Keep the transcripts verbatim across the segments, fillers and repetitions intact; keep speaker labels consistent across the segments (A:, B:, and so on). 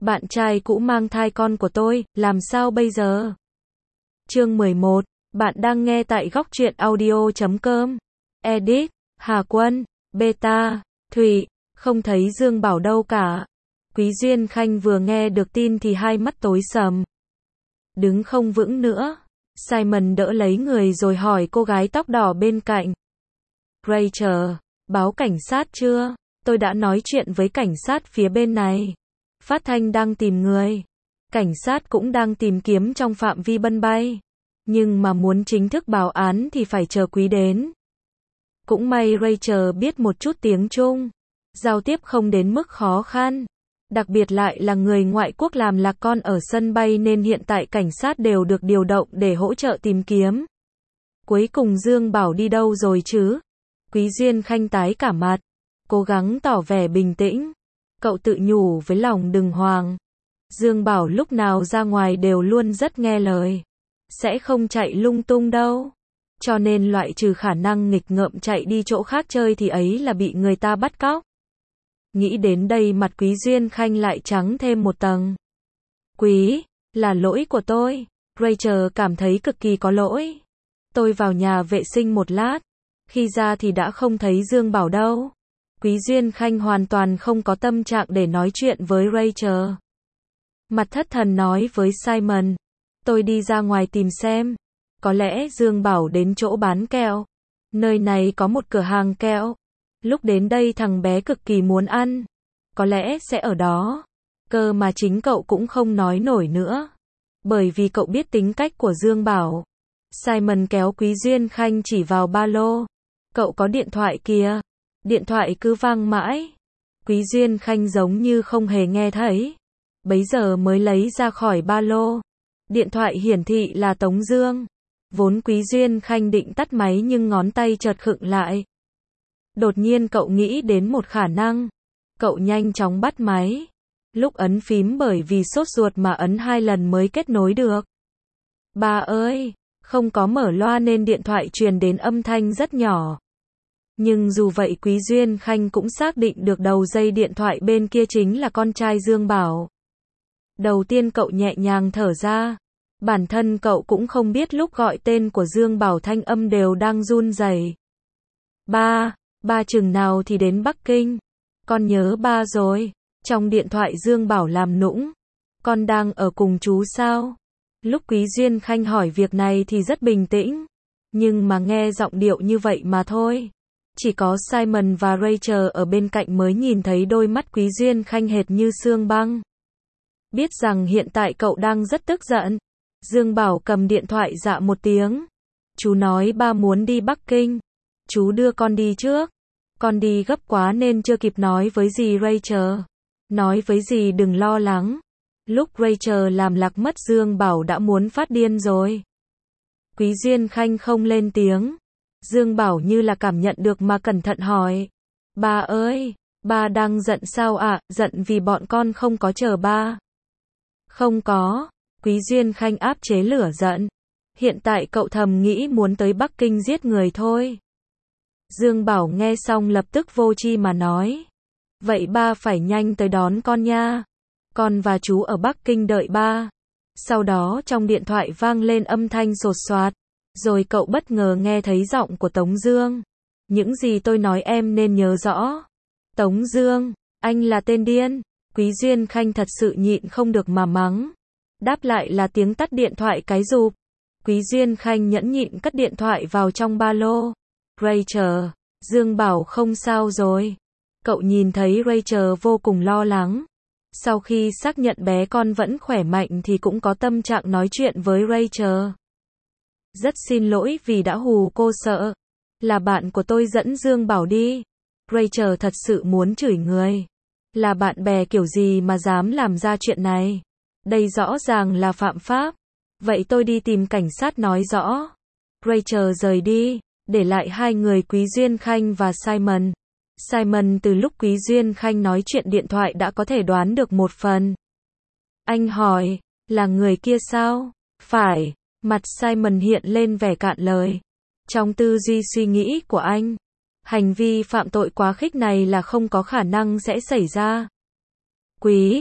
A: Bạn trai cũ mang thai con của tôi, làm sao bây giờ? Chương mười một. Bạn đang nghe tại góc truyện audio chấm com. Edit, Hà Quân, Beta, Thụy, không thấy Dương Bảo đâu cả. Quý Duyên Khanh vừa nghe được tin thì hai mắt tối sầm. Đứng không vững nữa. Simon đỡ lấy người rồi hỏi cô gái tóc đỏ bên cạnh. Rachel, báo cảnh sát chưa? Tôi đã nói chuyện với cảnh sát phía bên này. Phát thanh đang tìm người. Cảnh sát cũng đang tìm kiếm trong phạm vi Bân Bay. Nhưng mà muốn chính thức báo án thì phải chờ Quý đến. Cũng may Rachel biết một chút tiếng Trung. Giao tiếp không đến mức khó khăn. Đặc biệt lại là người ngoại quốc làm lạc con ở sân bay nên hiện tại cảnh sát đều được điều động để hỗ trợ tìm kiếm. Cuối cùng Dương Bảo đi đâu rồi chứ? Quý Duyên Khanh tái cả mặt. Cố gắng tỏ vẻ bình tĩnh. Cậu tự nhủ với lòng đừng hoang. Dương Bảo lúc nào ra ngoài đều luôn rất nghe lời. Sẽ không chạy lung tung đâu. Cho nên loại trừ khả năng nghịch ngợm chạy đi chỗ khác chơi thì ấy là bị người ta bắt cóc. Nghĩ đến đây mặt Quý Duyên Khanh lại trắng thêm một tầng. Quý, là lỗi của tôi. Rachel cảm thấy cực kỳ có lỗi. Tôi vào nhà vệ sinh một lát. Khi ra thì đã không thấy Dương Bảo đâu. Quý Duyên Khanh hoàn toàn không có tâm trạng để nói chuyện với Rachel. Mặt thất thần nói với Simon. Tôi đi ra ngoài tìm xem. Có lẽ Dương Bảo đến chỗ bán kẹo. Nơi này có một cửa hàng kẹo. Lúc đến đây thằng bé cực kỳ muốn ăn. Có lẽ sẽ ở đó. Cơ mà chính cậu cũng không nói nổi nữa. Bởi vì cậu biết tính cách của Dương Bảo. Simon kéo Quý Duyên Khanh chỉ vào ba lô. Cậu có điện thoại kìa. Điện thoại cứ vang mãi. Quý Duyên Khanh giống như không hề nghe thấy. Bấy giờ mới lấy ra khỏi ba lô. Điện thoại hiển thị là Tống Dương. Vốn Quý Duyên Khanh định tắt máy nhưng ngón tay chợt khựng lại. Đột nhiên cậu nghĩ đến một khả năng. Cậu nhanh chóng bắt máy. Lúc ấn phím bởi vì sốt ruột mà ấn hai lần mới kết nối được. Ba ơi, không có mở loa nên điện thoại truyền đến âm thanh rất nhỏ. Nhưng dù vậy Quý Duyên Khanh cũng xác định được đầu dây điện thoại bên kia chính là con trai Dương Bảo. Đầu tiên cậu nhẹ nhàng thở ra. Bản thân cậu cũng không biết lúc gọi tên của Dương Bảo thanh âm đều đang run rẩy. Ba, ba chừng nào thì đến Bắc Kinh? Con nhớ ba rồi. Trong điện thoại Dương Bảo làm nũng. Con đang ở cùng chú sao? Lúc Quý Duyên Khanh hỏi việc này thì rất bình tĩnh. Nhưng mà nghe giọng điệu như vậy mà thôi. Chỉ có Simon và Rachel ở bên cạnh mới nhìn thấy đôi mắt Quý Duyên Khanh hệt như xương băng. Biết rằng hiện tại cậu đang rất tức giận. Dương Bảo cầm điện thoại dạ một tiếng. Chú nói ba muốn đi Bắc Kinh. Chú đưa con đi trước. Con đi gấp quá nên chưa kịp nói với dì Rachel. Nói với dì đừng lo lắng. Lúc Rachel làm lạc mất Dương Bảo đã muốn phát điên rồi. Quý Duyên Khanh không lên tiếng. Dương Bảo như là cảm nhận được mà cẩn thận hỏi. Ba ơi, ba đang giận sao ạ? À? Giận vì bọn con không có chờ ba. Không có. Quý Duyên Khanh áp chế lửa giận. Hiện tại cậu thầm nghĩ muốn tới Bắc Kinh giết người thôi. Dương Bảo nghe xong lập tức vô tri mà nói. Vậy ba phải nhanh tới đón con nha. Con và chú ở Bắc Kinh đợi ba. Sau đó trong điện thoại vang lên âm thanh sột soạt. Rồi cậu bất ngờ nghe thấy giọng của Tống Dương. Những gì tôi nói em nên nhớ rõ. Tống Dương, anh là tên điên. Quý Duyên Khanh thật sự nhịn không được mà mắng. Đáp lại là tiếng tắt điện thoại cái rụp. Quý Duyên Khanh nhẫn nhịn cất điện thoại vào trong ba lô. Rachel, Dương Bảo không sao rồi. Cậu nhìn thấy Rachel vô cùng lo lắng. Sau khi xác nhận bé con vẫn khỏe mạnh thì cũng có tâm trạng nói chuyện với Rachel. Rất xin lỗi vì đã hù cô sợ. Là bạn của tôi dẫn Dương Bảo đi. Rachel thật sự muốn chửi người. Là bạn bè kiểu gì mà dám làm ra chuyện này. Đây rõ ràng là phạm pháp. Vậy tôi đi tìm cảnh sát nói rõ. Rachel rời đi, để lại hai người Quý Duyên Khanh và Simon. Simon từ lúc Quý Duyên Khanh nói chuyện điện thoại đã có thể đoán được một phần. Anh hỏi, là người kia sao? Phải. Mặt Simon hiện lên vẻ cạn lời. Trong tư duy suy nghĩ của anh, hành vi phạm tội quá khích này là không có khả năng sẽ xảy ra. Quý,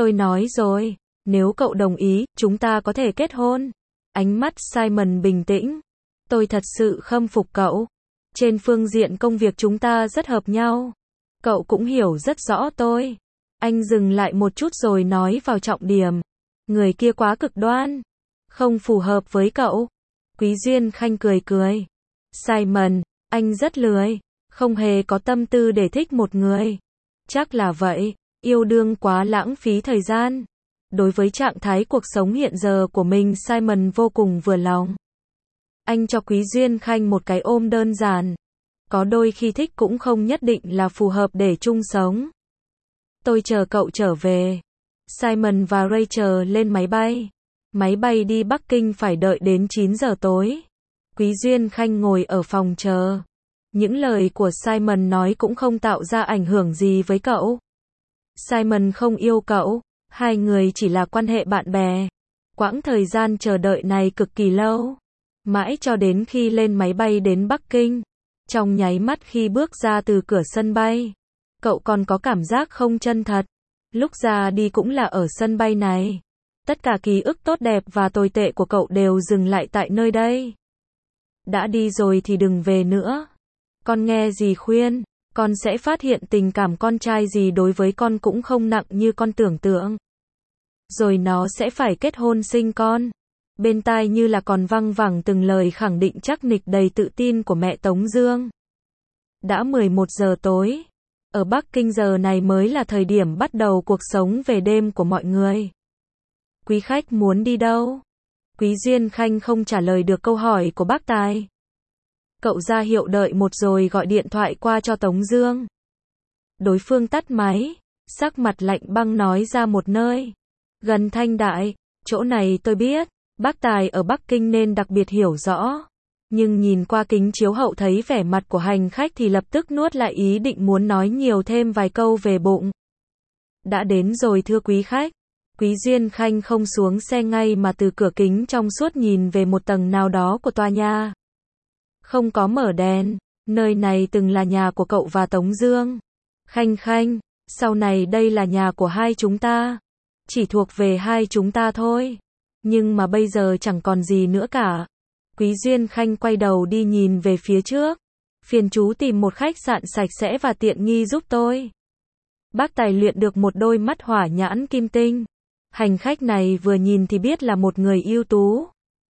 A: Tôi nói rồi, nếu cậu đồng ý, chúng ta có thể kết hôn. Ánh mắt Simon bình tĩnh. Tôi thật sự khâm phục cậu. Trên phương diện công việc chúng ta rất hợp nhau. Cậu cũng hiểu rất rõ tôi. Anh dừng lại một chút rồi nói vào trọng điểm. Người kia quá cực đoan. Không phù hợp với cậu. Quý Duyên Khanh cười cười. Simon, anh rất lười. Không hề có tâm tư để thích một người. Chắc là vậy. Yêu đương quá lãng phí thời gian. Đối với trạng thái cuộc sống hiện giờ của mình, Simon vô cùng vừa lòng. Anh cho Quý Duyên Khanh một cái ôm đơn giản. Có đôi khi thích cũng không nhất định là phù hợp để chung sống. Tôi chờ cậu trở về. Simon và Rachel lên máy bay. Máy bay đi Bắc Kinh phải đợi đến chín giờ tối. Quý Duyên Khanh ngồi ở phòng chờ. Những lời của Simon nói cũng không tạo ra ảnh hưởng gì với cậu. Simon không yêu cậu. Hai người chỉ là quan hệ bạn bè. Quãng thời gian chờ đợi này cực kỳ lâu. Mãi cho đến khi lên máy bay đến Bắc Kinh. Trong nháy mắt khi bước ra từ cửa sân bay, cậu còn có cảm giác không chân thật. Lúc ra đi cũng là ở sân bay này. Tất cả ký ức tốt đẹp và tồi tệ của cậu đều dừng lại tại nơi đây. Đã đi rồi thì đừng về nữa. Con nghe dì khuyên, con sẽ phát hiện tình cảm con trai dì đối với con cũng không nặng như con tưởng tượng. Rồi nó sẽ phải kết hôn sinh con. Bên tai như là còn văng vẳng từng lời khẳng định chắc nịch đầy tự tin của mẹ Tống Dương. Đã mười một giờ tối. Ở Bắc Kinh giờ này mới là thời điểm bắt đầu cuộc sống về đêm của mọi người. Quý khách muốn đi đâu? Quý Duyên Khanh không trả lời được câu hỏi của bác Tài. Cậu ra hiệu đợi một rồi gọi điện thoại qua cho Tống Dương. Đối phương tắt máy, sắc mặt lạnh băng nói ra một nơi. Gần Thanh Đại, chỗ này tôi biết. Bác Tài ở Bắc Kinh nên đặc biệt hiểu rõ. Nhưng nhìn qua kính chiếu hậu thấy vẻ mặt của hành khách thì lập tức nuốt lại ý định muốn nói nhiều thêm vài câu về bụng. Đã đến rồi thưa quý khách. Quý Duyên Khanh không xuống xe ngay mà từ cửa kính trong suốt nhìn về một tầng nào đó của tòa nhà. Không có mở đèn. Nơi này từng là nhà của cậu và Tống Dương. Khanh Khanh, sau này đây là nhà của hai chúng ta. Chỉ thuộc về hai chúng ta thôi. Nhưng mà bây giờ chẳng còn gì nữa cả. Quý Duyên Khanh quay đầu đi nhìn về phía trước. Phiền chú tìm một khách sạn sạch sẽ và tiện nghi giúp tôi. Bác Tài luyện được một đôi mắt hỏa nhãn kim tinh. Hành khách này vừa nhìn thì biết là một người ưu tú.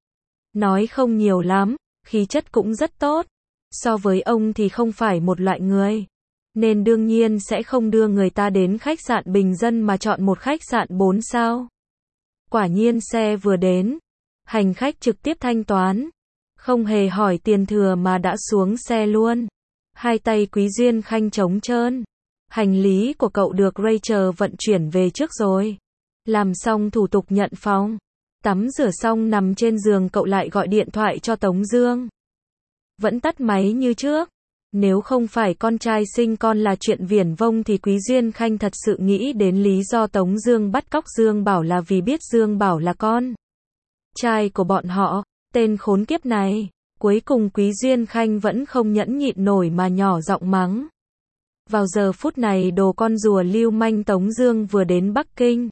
A: Nói không nhiều lắm, khí chất cũng rất tốt. So với ông thì không phải một loại người. Nên đương nhiên sẽ không đưa người ta đến khách sạn bình dân mà chọn một khách sạn bốn sao. Quả nhiên xe vừa đến. Hành khách trực tiếp thanh toán. Không hề hỏi tiền thừa mà đã xuống xe luôn. Hai tay Quý Duyên Khanh trống trơn. Hành lý của cậu được Rachel vận chuyển về trước rồi. Làm xong thủ tục nhận phòng. Tắm rửa xong nằm trên giường cậu lại gọi điện thoại cho Tống Dương. Vẫn tắt máy như trước. Nếu không phải con trai sinh con là chuyện viển vông thì Quý Duyên Khanh thật sự nghĩ đến lý do Tống Dương bắt cóc Dương Bảo là vì biết Dương Bảo là con trai của bọn họ. Tên khốn kiếp này. Cuối cùng Quý Duyên Khanh vẫn không nhẫn nhịn nổi mà nhỏ giọng mắng. Vào giờ phút này đồ con rùa lưu manh Tống Dương vừa đến Bắc Kinh.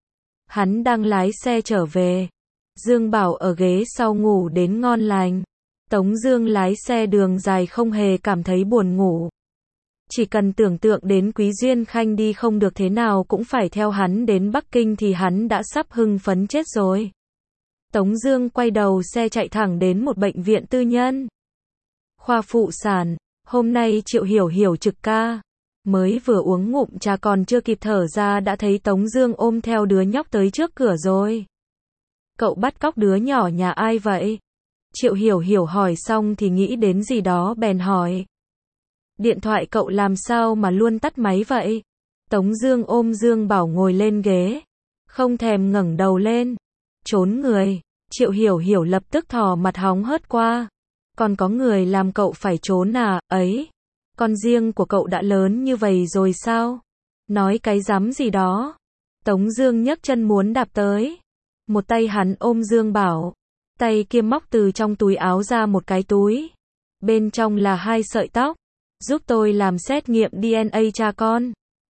A: Hắn đang lái xe trở về. Dương Bảo ở ghế sau ngủ đến ngon lành. Tống Dương lái xe đường dài không hề cảm thấy buồn ngủ. Chỉ cần tưởng tượng đến Quý Duyên Khanh đi không được thế nào cũng phải theo hắn đến Bắc Kinh thì hắn đã sắp hưng phấn chết rồi. Tống Dương quay đầu xe chạy thẳng đến một bệnh viện tư nhân. Khoa phụ sản, hôm nay Triệu Hiểu Hiểu trực ca. Mới vừa uống ngụm trà còn chưa kịp thở ra đã thấy Tống Dương ôm theo đứa nhóc tới trước cửa rồi. Cậu bắt cóc đứa nhỏ nhà ai vậy? Triệu Hiểu Hiểu hỏi xong thì nghĩ đến gì đó bèn hỏi. Điện thoại cậu làm sao mà luôn tắt máy vậy? Tống Dương ôm Dương Bảo ngồi lên ghế. Không thèm ngẩng đầu lên. Trốn người. Triệu Hiểu Hiểu lập tức thò mặt hóng hớt qua. Còn có người làm cậu phải trốn à? Ấy. Con riêng của cậu đã lớn như vậy rồi sao? Nói cái rắm gì đó. Tống Dương nhấc chân muốn đạp tới. Một tay hắn ôm Dương Bảo. Tay kia móc từ trong túi áo ra một cái túi. Bên trong là hai sợi tóc. Giúp tôi làm xét nghiệm đê en a cha con.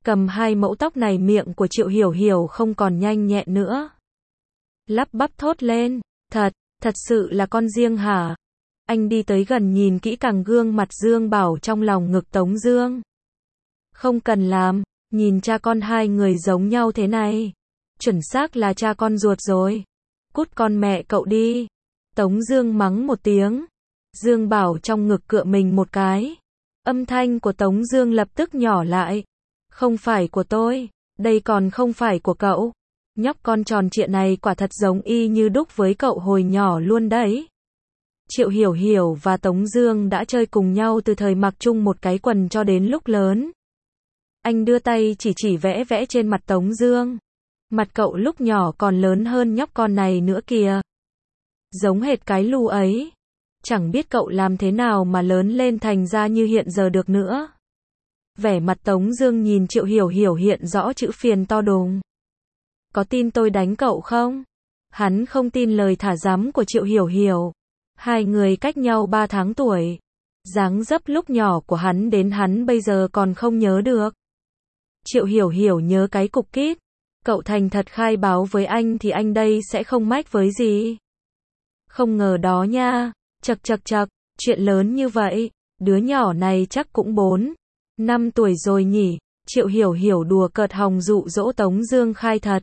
A: Cầm hai mẫu tóc này miệng của Triệu Hiểu Hiểu không còn nhanh nhẹn nữa. Lắp bắp thốt lên, thật, thật sự là con riêng hả? Anh đi tới gần nhìn kỹ càng gương mặt Dương Bảo trong lòng ngực Tống Dương. Không cần làm, nhìn cha con hai người giống nhau thế này. Chuẩn xác là cha con ruột rồi. Cút con mẹ cậu đi. Tống Dương mắng một tiếng. Dương Bảo trong ngực cựa mình một cái. Âm thanh của Tống Dương lập tức nhỏ lại. Không phải của tôi, đây còn không phải của cậu. Nhóc con tròn trịa này quả thật giống y như đúc với cậu hồi nhỏ luôn đấy. Triệu Hiểu Hiểu và Tống Dương đã chơi cùng nhau từ thời mặc chung một cái quần cho đến lúc lớn. Anh đưa tay chỉ chỉ vẽ vẽ trên mặt Tống Dương. Mặt cậu lúc nhỏ còn lớn hơn nhóc con này nữa kìa. Giống hệt cái lu ấy. Chẳng biết cậu làm thế nào mà lớn lên thành ra như hiện giờ được nữa. Vẻ mặt Tống Dương nhìn Triệu Hiểu Hiểu hiện rõ chữ phiền to đùng. Có tin tôi đánh cậu không? Hắn không tin lời thả dám của Triệu Hiểu Hiểu. Hai người cách nhau ba tháng tuổi. Dáng dấp lúc nhỏ của hắn đến hắn bây giờ còn không nhớ được. Triệu Hiểu Hiểu nhớ cái cục kít. Cậu thành thật khai báo với anh thì anh đây sẽ không mách với gì. Không ngờ đó nha. Chật chật chật, chuyện lớn như vậy. Đứa nhỏ này chắc cũng bốn năm tuổi rồi nhỉ. Triệu Hiểu Hiểu đùa cợt hòng dụ dỗ Tống Dương khai thật.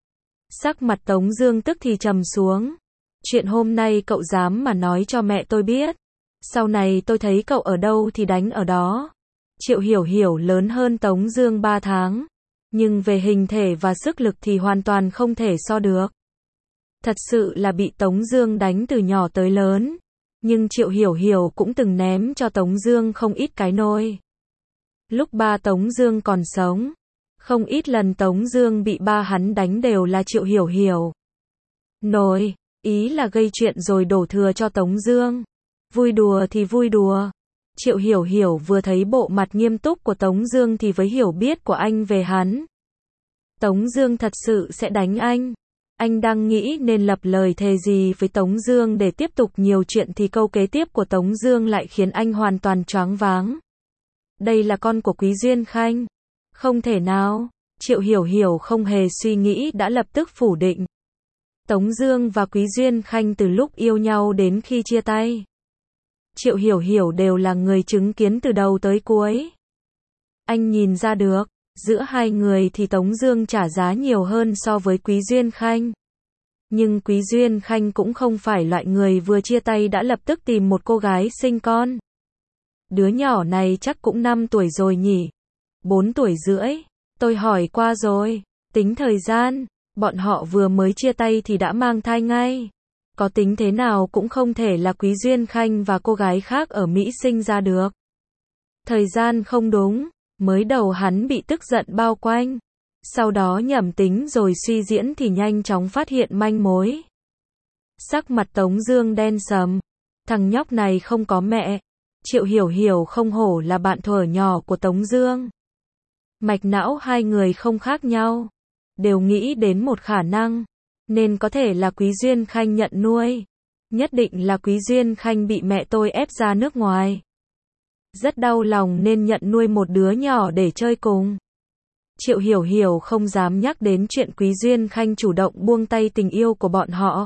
A: Sắc mặt Tống Dương tức thì trầm xuống. Chuyện hôm nay cậu dám mà nói cho mẹ tôi biết. Sau này tôi thấy cậu ở đâu thì đánh ở đó. Triệu Hiểu Hiểu lớn hơn Tống Dương ba tháng. Nhưng về hình thể và sức lực thì hoàn toàn không thể so được. Thật sự là bị Tống Dương đánh từ nhỏ tới lớn. Nhưng Triệu Hiểu Hiểu cũng từng ném cho Tống Dương không ít cái nôi. Lúc ba Tống Dương còn sống, không ít lần Tống Dương bị ba hắn đánh đều là Triệu Hiểu Hiểu. Nổi, ý là gây chuyện rồi đổ thừa cho Tống Dương. Vui đùa thì vui đùa. Triệu Hiểu Hiểu vừa thấy bộ mặt nghiêm túc của Tống Dương thì với hiểu biết của anh về hắn. Tống Dương thật sự sẽ đánh anh. Anh đang nghĩ nên lập lời thề gì với Tống Dương để tiếp tục nhiều chuyện thì câu kế tiếp của Tống Dương lại khiến anh hoàn toàn choáng váng. Đây là con của Quý Duyên Khanh. Không thể nào. Triệu Hiểu Hiểu không hề suy nghĩ đã lập tức phủ định. Tống Dương và Quý Duyên Khanh từ lúc yêu nhau đến khi chia tay. Triệu Hiểu Hiểu đều là người chứng kiến từ đầu tới cuối. Anh nhìn ra được, giữa hai người thì Tống Dương trả giá nhiều hơn so với Quý Duyên Khanh. Nhưng Quý Duyên Khanh cũng không phải loại người vừa chia tay đã lập tức tìm một cô gái sinh con. Đứa nhỏ này chắc cũng năm tuổi rồi nhỉ? bốn tuổi rưỡi. Tôi hỏi qua rồi. Tính thời gian, bọn họ vừa mới chia tay thì đã mang thai ngay. Có tính thế nào cũng không thể là Quý Duyên Khanh và cô gái khác ở Mỹ sinh ra được. Thời gian không đúng, mới đầu hắn bị tức giận bao quanh. Sau đó nhẩm tính rồi suy diễn thì nhanh chóng phát hiện manh mối. Sắc mặt Tống Dương đen sầm. Thằng nhóc này không có mẹ. Triệu Hiểu Hiểu không hổ là bạn thuở nhỏ của Tống Dương. Mạch não hai người không khác nhau. Đều nghĩ đến một khả năng. Nên có thể là Quý Duyên Khanh nhận nuôi. Nhất định là Quý Duyên Khanh bị mẹ tôi ép ra nước ngoài. Rất đau lòng nên nhận nuôi một đứa nhỏ để chơi cùng. Triệu Hiểu Hiểu không dám nhắc đến chuyện Quý Duyên Khanh chủ động buông tay tình yêu của bọn họ.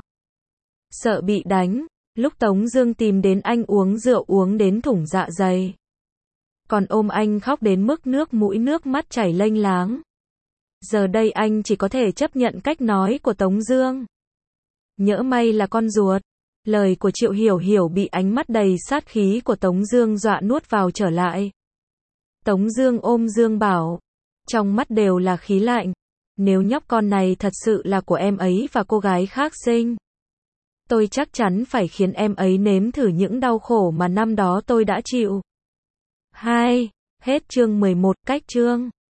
A: Sợ bị đánh, lúc Tống Dương tìm đến anh uống rượu uống đến thủng dạ dày. Còn ôm anh khóc đến mức nước mũi nước mắt chảy lênh láng. Giờ đây anh chỉ có thể chấp nhận cách nói của Tống Dương. Nhỡ may là con ruột. Lời của Triệu Hiểu Hiểu bị ánh mắt đầy sát khí của Tống Dương dọa nuốt vào trở lại. Tống Dương ôm Dương Bảo. Trong mắt đều là khí lạnh. Nếu nhóc con này thật sự là của em ấy và cô gái khác sinh, tôi chắc chắn phải khiến em ấy nếm thử những đau khổ mà năm đó tôi đã chịu. hai. Hết chương mười một, cách chương.